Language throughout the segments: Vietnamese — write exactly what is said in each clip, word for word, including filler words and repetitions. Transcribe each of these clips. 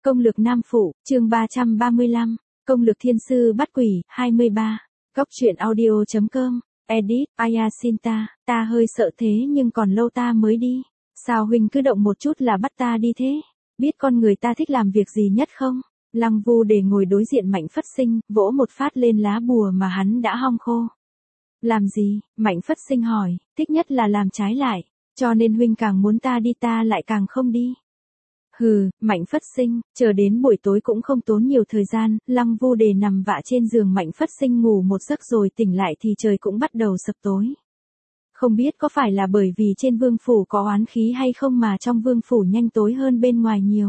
Công lược nam phụ, chương ba trăm ba mươi lăm, công lược thiên sư bắt quỷ, hai mươi ba. Góc truyện audio chấm com, edit, Ayasinta, ta hơi sợ thế nhưng còn lâu ta mới đi. Sao huynh cứ động một chút là bắt ta đi thế? Biết con người ta thích làm việc gì nhất không? Lăng Vu để ngồi đối diện Mạnh Phất Sinh, vỗ một phát lên lá bùa mà hắn đã hong khô. Làm gì? Mạnh Phất Sinh hỏi, thích nhất là làm trái lại, cho nên huynh càng muốn ta đi ta lại càng không đi. Hừ, Mạnh Phất Sinh, chờ đến buổi tối cũng không tốn nhiều thời gian, Lăng Vu Đề nằm vạ trên giường Mạnh Phất Sinh ngủ một giấc rồi tỉnh lại thì trời cũng bắt đầu sập tối. Không biết có phải là bởi vì trên vương phủ có oán khí hay không mà trong vương phủ nhanh tối hơn bên ngoài nhiều.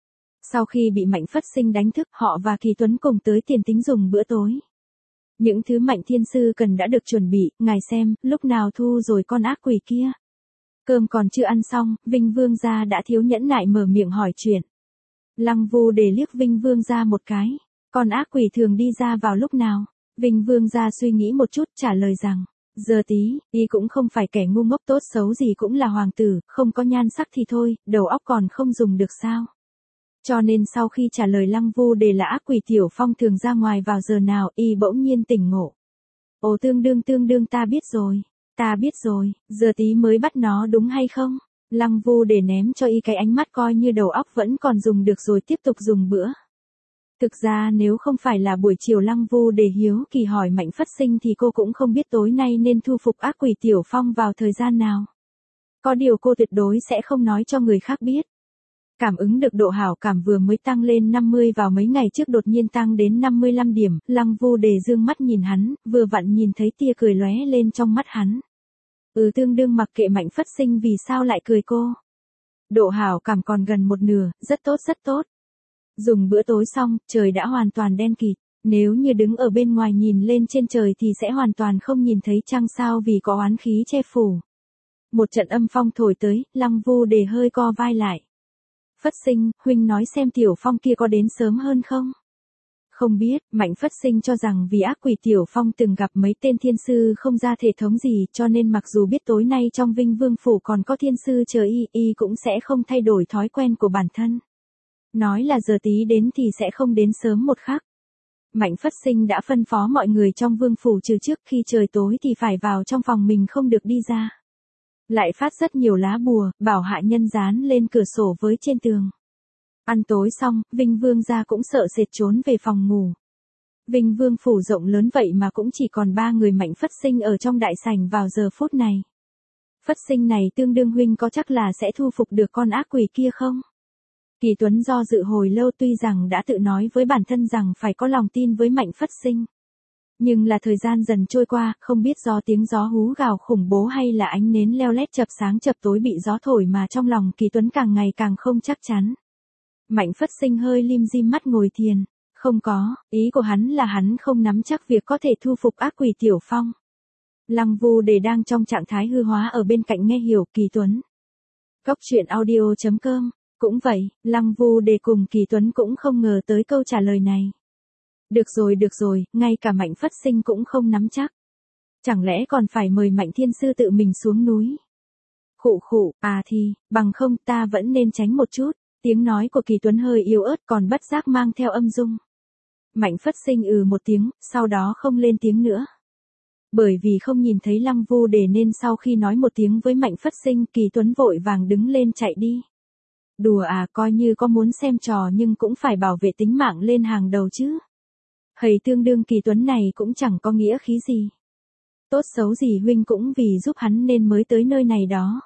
Sau khi bị Mạnh Phất Sinh đánh thức, họ và Kỳ Tuấn cùng tới tiền tính dùng bữa tối. Những thứ Mạnh Thiên Sư cần đã được chuẩn bị, ngài xem, lúc nào thu rồi con ác quỷ kia. Cơm còn chưa ăn xong, Vinh Vương gia đã thiếu nhẫn nại mở miệng hỏi chuyện. Lăng Vu để liếc Vinh Vương gia một cái. Con ác quỷ thường đi ra vào lúc nào? Vinh Vương gia suy nghĩ một chút trả lời rằng, giờ tí, y cũng không phải kẻ ngu ngốc, tốt xấu gì cũng là hoàng tử, không có nhan sắc thì thôi, đầu óc còn không dùng được sao? Cho nên sau khi trả lời Lăng Vu để là ác quỷ Tiểu Phong thường ra ngoài vào giờ nào, y bỗng nhiên tỉnh ngộ. Ồ, tương đương tương đương ta biết rồi. Ta biết rồi, giờ tí mới bắt nó đúng hay không? Lăng Vu để ném cho y cái ánh mắt coi như đầu óc vẫn còn dùng được rồi tiếp tục dùng bữa. Thực ra nếu không phải là buổi chiều Lăng Vu để hiếu kỳ hỏi Mạnh Phất Sinh thì cô cũng không biết tối nay nên thu phục ác quỷ Tiểu Phong vào thời gian nào. Có điều cô tuyệt đối sẽ không nói cho người khác biết. Cảm ứng được độ hảo cảm vừa mới tăng lên năm mươi vào mấy ngày trước đột nhiên tăng đến năm mươi lăm điểm, Lăng Vu Đề dương mắt nhìn hắn, vừa vặn nhìn thấy tia cười lóe lên trong mắt hắn. Ừ, tương đương mặc kệ Mạnh Phất Sinh vì sao lại cười cô. Độ hảo cảm còn gần một nửa, rất tốt rất tốt. Dùng bữa tối xong, trời đã hoàn toàn đen kịt, nếu như đứng ở bên ngoài nhìn lên trên trời thì sẽ hoàn toàn không nhìn thấy trăng sao vì có oán khí che phủ. Một trận âm phong thổi tới, Lăng Vu Đề hơi co vai lại. Phất Sinh, huynh nói xem Tiểu Phong kia có đến sớm hơn không? Không biết, Mạnh Phất Sinh cho rằng vì ác quỷ Tiểu Phong từng gặp mấy tên thiên sư không ra thể thống gì cho nên mặc dù biết tối nay trong Vinh Vương Phủ còn có thiên sư chờ y, y cũng sẽ không thay đổi thói quen của bản thân. Nói là giờ tí đến thì sẽ không đến sớm một khắc. Mạnh Phất Sinh đã phân phó mọi người trong Vương Phủ trừ trước khi trời tối thì phải vào trong phòng mình không được đi ra. Lại phát rất nhiều lá bùa, bảo hạ nhân dán lên cửa sổ với trên tường. Ăn tối xong, Vinh Vương gia cũng sợ sệt trốn về phòng ngủ. Vinh Vương phủ rộng lớn vậy mà cũng chỉ còn ba người Mạnh Phất Sinh ở trong đại sảnh vào giờ phút này. Phất Sinh này tương đương huynh có chắc là sẽ thu phục được con ác quỷ kia không? Kỳ Tuấn do dự hồi lâu tuy rằng đã tự nói với bản thân rằng phải có lòng tin với Mạnh Phất Sinh. Nhưng là thời gian dần trôi qua, không biết do tiếng gió hú gào khủng bố hay là ánh nến leo lét chập sáng chập tối bị gió thổi mà trong lòng Kỳ Tuấn càng ngày càng không chắc chắn. Mạnh Phất Sinh hơi lim dim mắt ngồi thiền. Không có, ý của hắn là hắn không nắm chắc việc có thể thu phục ác quỷ Tiểu Phong. Lăng Vu Đề đang trong trạng thái hư hóa ở bên cạnh nghe hiểu Kỳ Tuấn. Góc truyện audio chấm com. Cũng vậy, Lăng Vu Đề cùng Kỳ Tuấn cũng không ngờ tới câu trả lời này. Được rồi được rồi, ngay cả Mạnh Phất Sinh cũng không nắm chắc. Chẳng lẽ còn phải mời Mạnh Thiên Sư tự mình xuống núi? Khụ khụ, à thì, bằng không ta vẫn nên tránh một chút. Tiếng nói của Kỳ Tuấn hơi yếu ớt còn bất giác mang theo âm dung. Mạnh Phất Sinh ừ một tiếng, sau đó không lên tiếng nữa. Bởi vì không nhìn thấy Lăng Vu Đề nên sau khi nói một tiếng với Mạnh Phất Sinh Kỳ Tuấn vội vàng đứng lên chạy đi. Đùa à, coi như có muốn xem trò nhưng cũng phải bảo vệ tính mạng lên hàng đầu chứ. Hầy tương đương Kỳ Tuấn này cũng chẳng có nghĩa khí gì. Tốt xấu gì huynh cũng vì giúp hắn nên mới tới nơi này đó.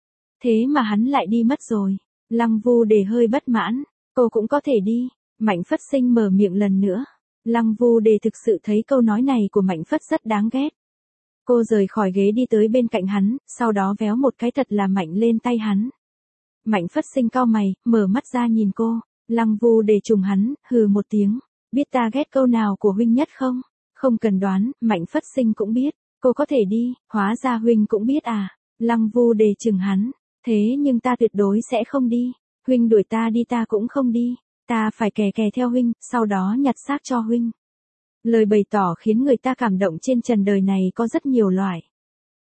Thế mà hắn lại đi mất rồi. Lăng Vu Đề hơi bất mãn, cô cũng có thể đi. Mạnh Phất Sinh mở miệng lần nữa. Lăng Vu Đề thực sự thấy câu nói này của Mạnh Phất rất đáng ghét. Cô rời khỏi ghế đi tới bên cạnh hắn, sau đó véo một cái thật là mạnh lên tay hắn. Mạnh Phất Sinh cau mày, mở mắt ra nhìn cô. Lăng Vu Đề trùng hắn, hừ một tiếng. Biết ta ghét câu nào của huynh nhất không? Không cần đoán, Mạnh Phất Sinh cũng biết. Cô có thể đi, hóa ra huynh cũng biết à. Lăng Vu Đề chừng hắn. Thế nhưng ta tuyệt đối sẽ không đi. Huynh đuổi ta đi ta cũng không đi. Ta phải kè kè theo huynh, sau đó nhặt xác cho huynh. Lời bày tỏ khiến người ta cảm động trên trần đời này có rất nhiều loại.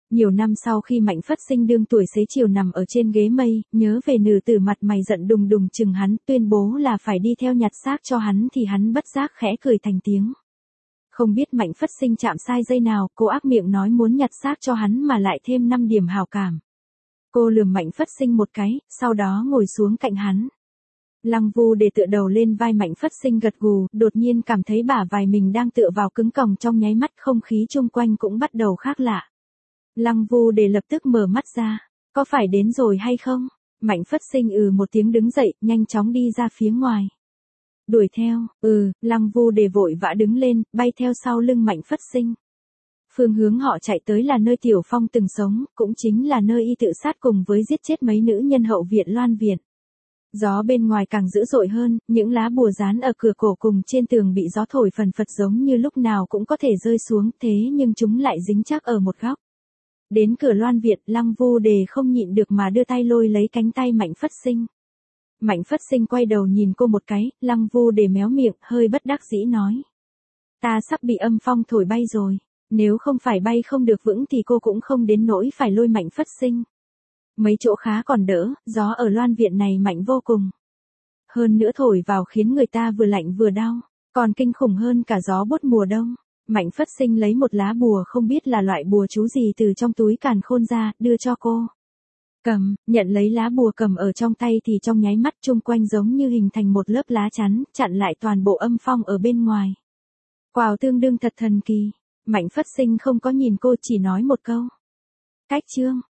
Nhiều năm sau khi Mạnh Phất Sinh đương tuổi xế chiều nằm ở trên ghế mây, nhớ về nữ tử mặt mày giận đùng đùng chừng hắn, tuyên bố là phải đi theo nhặt xác cho hắn thì hắn bất giác khẽ cười thành tiếng. Không biết Mạnh Phất Sinh chạm sai dây nào, cô ác miệng nói muốn nhặt xác cho hắn mà lại thêm năm điểm hào cảm. Cô lườm Mạnh Phất Sinh một cái, sau đó ngồi xuống cạnh hắn. Lăng Vu để tựa đầu lên vai Mạnh Phất Sinh gật gù, đột nhiên cảm thấy bả vai mình đang tựa vào cứng còng, trong nháy mắt không khí chung quanh cũng bắt đầu khác lạ. Lăng Vu để lập tức mở mắt ra, có phải đến rồi hay không? Mạnh Phất Sinh ừ một tiếng đứng dậy, nhanh chóng đi ra phía ngoài. Đuổi theo, ừ, Lăng Vu để vội vã đứng lên, bay theo sau lưng Mạnh Phất Sinh. Phương hướng họ chạy tới là nơi Tiểu Phong từng sống, cũng chính là nơi y tự sát cùng với giết chết mấy nữ nhân hậu viện Loan Viện. Gió bên ngoài càng dữ dội hơn, những lá bùa dán ở cửa cổ cùng trên tường bị gió thổi phần phật giống như lúc nào cũng có thể rơi xuống, thế nhưng chúng lại dính chắc ở một góc. Đến cửa Loan Viện, Lăng Vu Đề không nhịn được mà đưa tay lôi lấy cánh tay Mạnh Phất Sinh. Mạnh Phất Sinh quay đầu nhìn cô một cái, Lăng Vu Đề méo miệng, hơi bất đắc dĩ nói. Ta sắp bị âm phong thổi bay rồi, nếu không phải bay không được vững thì cô cũng không đến nỗi phải lôi Mạnh Phất Sinh. Mấy chỗ khá còn đỡ, gió ở Loan Viện này mạnh vô cùng. Hơn nữa thổi vào khiến người ta vừa lạnh vừa đau, còn kinh khủng hơn cả gió buốt mùa đông. Mạnh Phất Sinh lấy một lá bùa không biết là loại bùa chú gì từ trong túi càn khôn ra, đưa cho cô. Cầm, nhận lấy lá bùa cầm ở trong tay thì trong nháy mắt chung quanh giống như hình thành một lớp lá chắn, chặn lại toàn bộ âm phong ở bên ngoài. Wow, tương đương thật thần kỳ. Mạnh Phất Sinh không có nhìn cô, chỉ nói một câu. Cách chương.